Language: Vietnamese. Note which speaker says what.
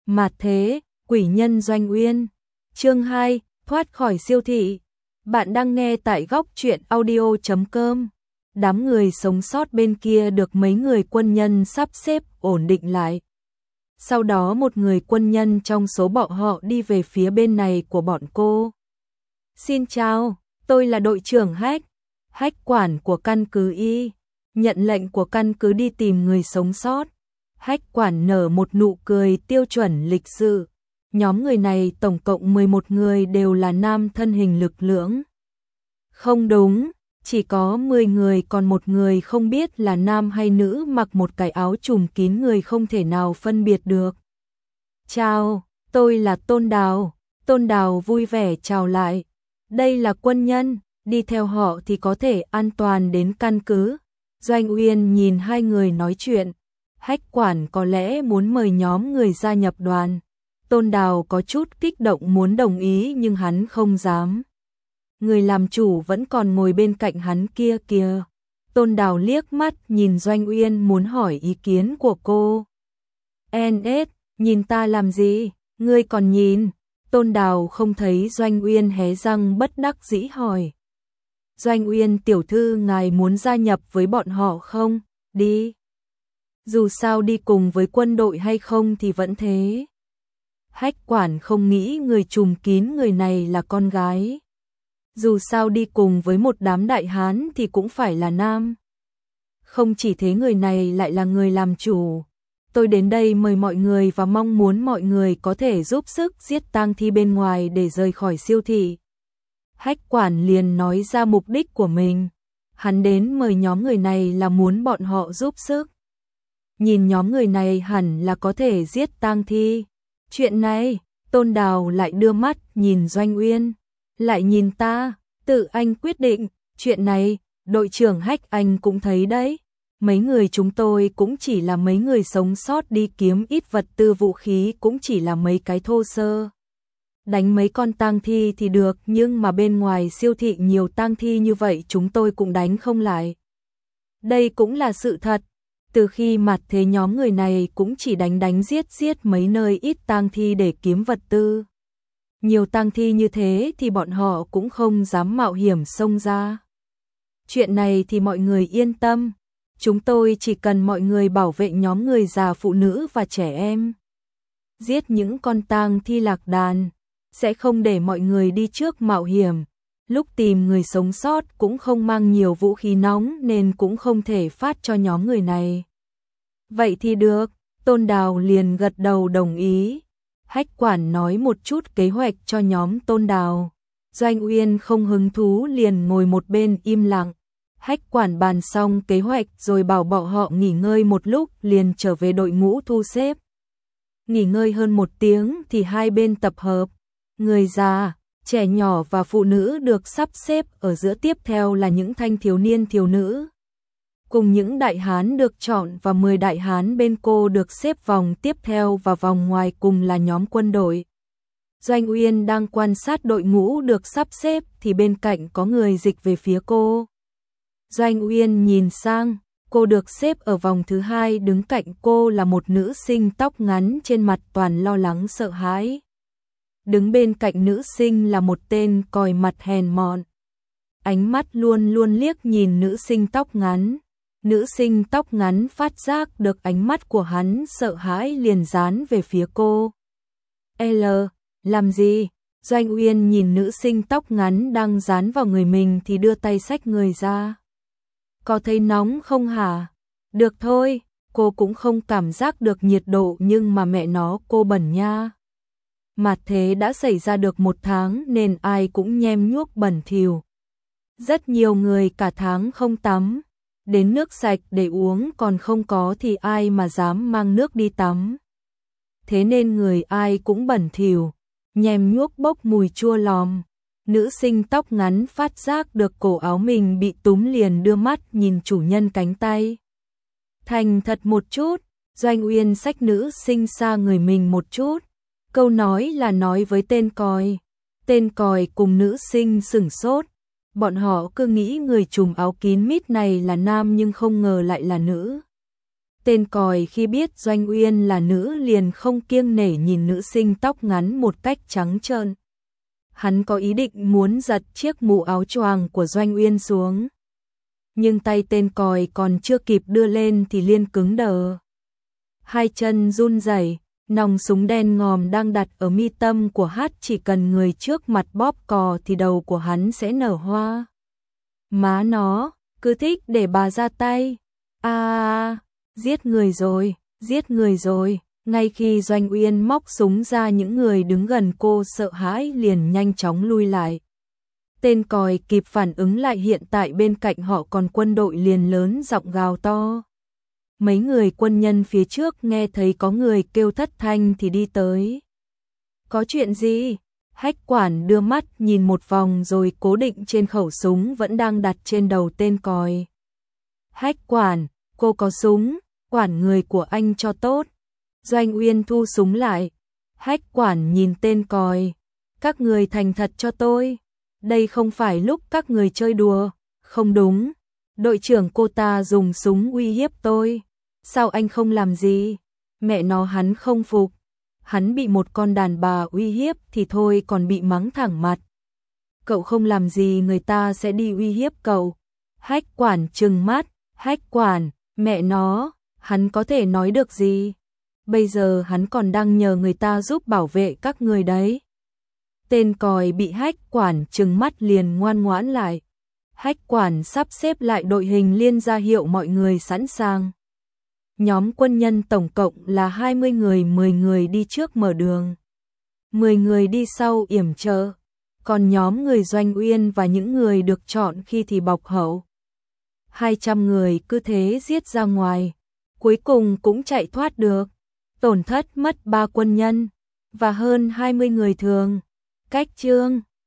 Speaker 1: Mạt thế, quỷ nhân Doanh Uyên. Chương 2, thoát khỏi siêu thị. Bạn đang nghe tại góc truyện audio.com. Đám người sống sót bên kia được mấy người quân nhân sắp xếp ổn định lại. Sau đó một người quân nhân trong số bọn họ đi về phía bên này của bọn cô. Xin chào, tôi là đội trưởng Hách quản của căn cứ Y. Nhận lệnh của căn cứ đi tìm người sống sót. Hách quản nở một nụ cười tiêu chuẩn lịch sự. Nhóm người này tổng cộng 11 người đều là nam thân hình lực lưỡng. Không đúng, chỉ có 10 người, còn một người không biết là nam hay nữ, mặc một cái áo trùm kín người không thể nào phân biệt được. Chào, tôi là Tôn Đào. Tôn Đào vui vẻ chào lại. Đây là quân nhân, đi theo họ thì có thể an toàn đến căn cứ. Doanh Uyên nhìn hai người nói chuyện. Hách quản có lẽ muốn mời nhóm người gia nhập đoàn. Tôn Đào có chút kích động muốn đồng ý nhưng hắn không dám. Người làm chủ vẫn còn ngồi bên cạnh hắn kia kìa. Tôn Đào liếc mắt nhìn Doanh Uyên muốn hỏi ý kiến của cô. NS, nhìn ta làm gì? Ngươi còn nhìn. Tôn Đào không thấy Doanh Uyên hé răng bất đắc dĩ hỏi. Doanh Uyên tiểu thư, ngài muốn gia nhập với bọn họ không? Đi. Dù sao đi cùng với quân đội hay không thì vẫn thế. Hách quản không nghĩ người trùm kín người này là con gái. Dù sao đi cùng với một đám đại hán thì cũng phải là nam. Không chỉ thế, người này lại là người làm chủ. Tôi đến đây mời mọi người và mong muốn mọi người có thể giúp sức giết tang thi bên ngoài để rời khỏi siêu thị. Hách quản liền nói ra mục đích của mình. Hắn đến mời nhóm người này là muốn bọn họ giúp sức. Nhìn nhóm người này hẳn là có thể giết tang thi. Chuyện này, Tôn Đào lại đưa mắt nhìn Doanh Uyên. Lại nhìn ta, tự anh quyết định. Chuyện này, đội trưởng Hách anh cũng thấy đấy. Mấy người chúng tôi cũng chỉ là mấy người sống sót đi kiếm ít vật tư, vũ khí cũng chỉ là mấy cái thô sơ. Đánh mấy con tang thi thì được, nhưng mà bên ngoài siêu thị nhiều tang thi như vậy chúng tôi cũng đánh không lại. Đây cũng là sự thật. Từ khi mặt thế nhóm người này cũng chỉ đánh giết mấy nơi ít tang thi để kiếm vật tư. Nhiều tang thi như thế thì bọn họ cũng không dám mạo hiểm xông ra. Chuyện này thì mọi người yên tâm. Chúng tôi chỉ cần mọi người bảo vệ nhóm người già, phụ nữ và trẻ em. Giết những con tang thi lạc đàn. Sẽ không để mọi người đi trước mạo hiểm. Lúc tìm người sống sót cũng không mang nhiều vũ khí nóng nên cũng không thể phát cho nhóm người này. Vậy thì được, Tôn Đào liền gật đầu đồng ý. Hách quản nói một chút kế hoạch cho nhóm Tôn Đào. Doanh Uyên không hứng thú liền ngồi một bên im lặng. Hách quản bàn xong kế hoạch rồi bảo bọn họ nghỉ ngơi một lúc liền trở về đội ngũ thu xếp. Nghỉ ngơi hơn 1 tiếng thì hai bên tập hợp. Người già, trẻ nhỏ và phụ nữ được sắp xếp ở giữa, tiếp theo là những thanh thiếu niên thiếu nữ. Cùng những đại hán được chọn và 10 đại hán bên cô được xếp vòng tiếp theo, và vòng ngoài cùng là nhóm quân đội. Doanh Uyên đang quan sát đội ngũ được sắp xếp thì bên cạnh có người dịch về phía cô. Doanh Uyên nhìn sang, cô được xếp ở vòng thứ 2, đứng cạnh cô là một nữ sinh tóc ngắn, trên mặt toàn lo lắng sợ hãi. Đứng bên cạnh nữ sinh là một tên còi mặt hèn mọn. Ánh mắt luôn luôn liếc nhìn nữ sinh tóc ngắn. Nữ sinh tóc ngắn phát giác được ánh mắt của hắn, sợ hãi liền dán về phía cô. Làm gì? Doanh Uyên nhìn nữ sinh tóc ngắn đang dán vào người mình thì đưa tay xách người ra. Có thấy nóng không hả? Được thôi, cô cũng không cảm giác được nhiệt độ, nhưng mà mẹ nó cô bẩn nha. Mạt thế đã xảy ra được 1 tháng nên ai cũng nhem nhuốc bẩn thỉu. Rất nhiều người cả tháng không tắm. Đến nước sạch để uống còn không có thì ai mà dám mang nước đi tắm. Thế nên người ai cũng bẩn thỉu, nhem nhuốc bốc mùi chua lòm. Nữ sinh tóc ngắn phát giác được cổ áo mình bị túm liền đưa mắt nhìn chủ nhân cánh tay. Thành thật một chút, Doanh Uyên xách nữ sinh xa người mình một chút. Câu nói là nói với tên còi. Tên còi cùng nữ sinh sửng sốt. Bọn họ cứ nghĩ người trùm áo kín mít này là nam nhưng không ngờ lại là nữ. Tên còi khi biết Doanh Uyên là nữ liền không kiêng nể nhìn nữ sinh tóc ngắn một cách trắng trợn. Hắn có ý định muốn giật chiếc mũ áo choàng của Doanh Uyên xuống. Nhưng tay tên còi còn chưa kịp đưa lên thì liền cứng đờ. Hai chân run rẩy, nòng súng đen ngòm đang đặt ở mi tâm của hắn, chỉ cần người trước mặt bóp cò thì đầu của hắn sẽ nở hoa. Má nó, cứ thích để bà ra tay. Giết người rồi, giết người rồi. Ngay khi Doanh Uyên móc súng ra, những người đứng gần cô sợ hãi liền nhanh chóng lui lại. Tên còi kịp phản ứng lại hiện tại bên cạnh họ còn quân đội liền lớn giọng gào to. Mấy người quân nhân phía trước nghe thấy có người kêu thất thanh thì đi tới. Có chuyện gì? Hách quản đưa mắt nhìn một vòng rồi cố định trên khẩu súng vẫn đang đặt trên đầu tên còi. Hách quản, cô có súng, quản người của anh cho tốt. Doanh Uyên thu súng lại. Hách quản nhìn tên còi. Các người thành thật cho tôi. Đây không phải lúc các người chơi đùa. Không đúng. Đội trưởng cô ta dùng súng uy hiếp tôi. Sao anh không làm gì? Mẹ nó, hắn không phục. Hắn bị một con đàn bà uy hiếp thì thôi còn bị mắng thẳng mặt. Cậu không làm gì người ta sẽ đi uy hiếp cậu. Hách quản trừng mắt. Hách quản, mẹ nó, hắn có thể nói được gì? Bây giờ hắn còn đang nhờ người ta giúp bảo vệ các người đấy. Tên còi bị hách quản trừng mắt liền ngoan ngoãn lại. Hách quản sắp xếp lại đội hình liên ra hiệu mọi người sẵn sàng. Nhóm quân nhân tổng cộng là 20 người, 10 người đi trước mở đường, 10 người đi sau yểm trợ, còn nhóm người Doanh Uyên và những người được chọn khi thì bọc hậu. 200 người cứ thế giết ra ngoài, cuối cùng cũng chạy thoát được, tổn thất mất 3 quân nhân và hơn 20 người thường. Cách chương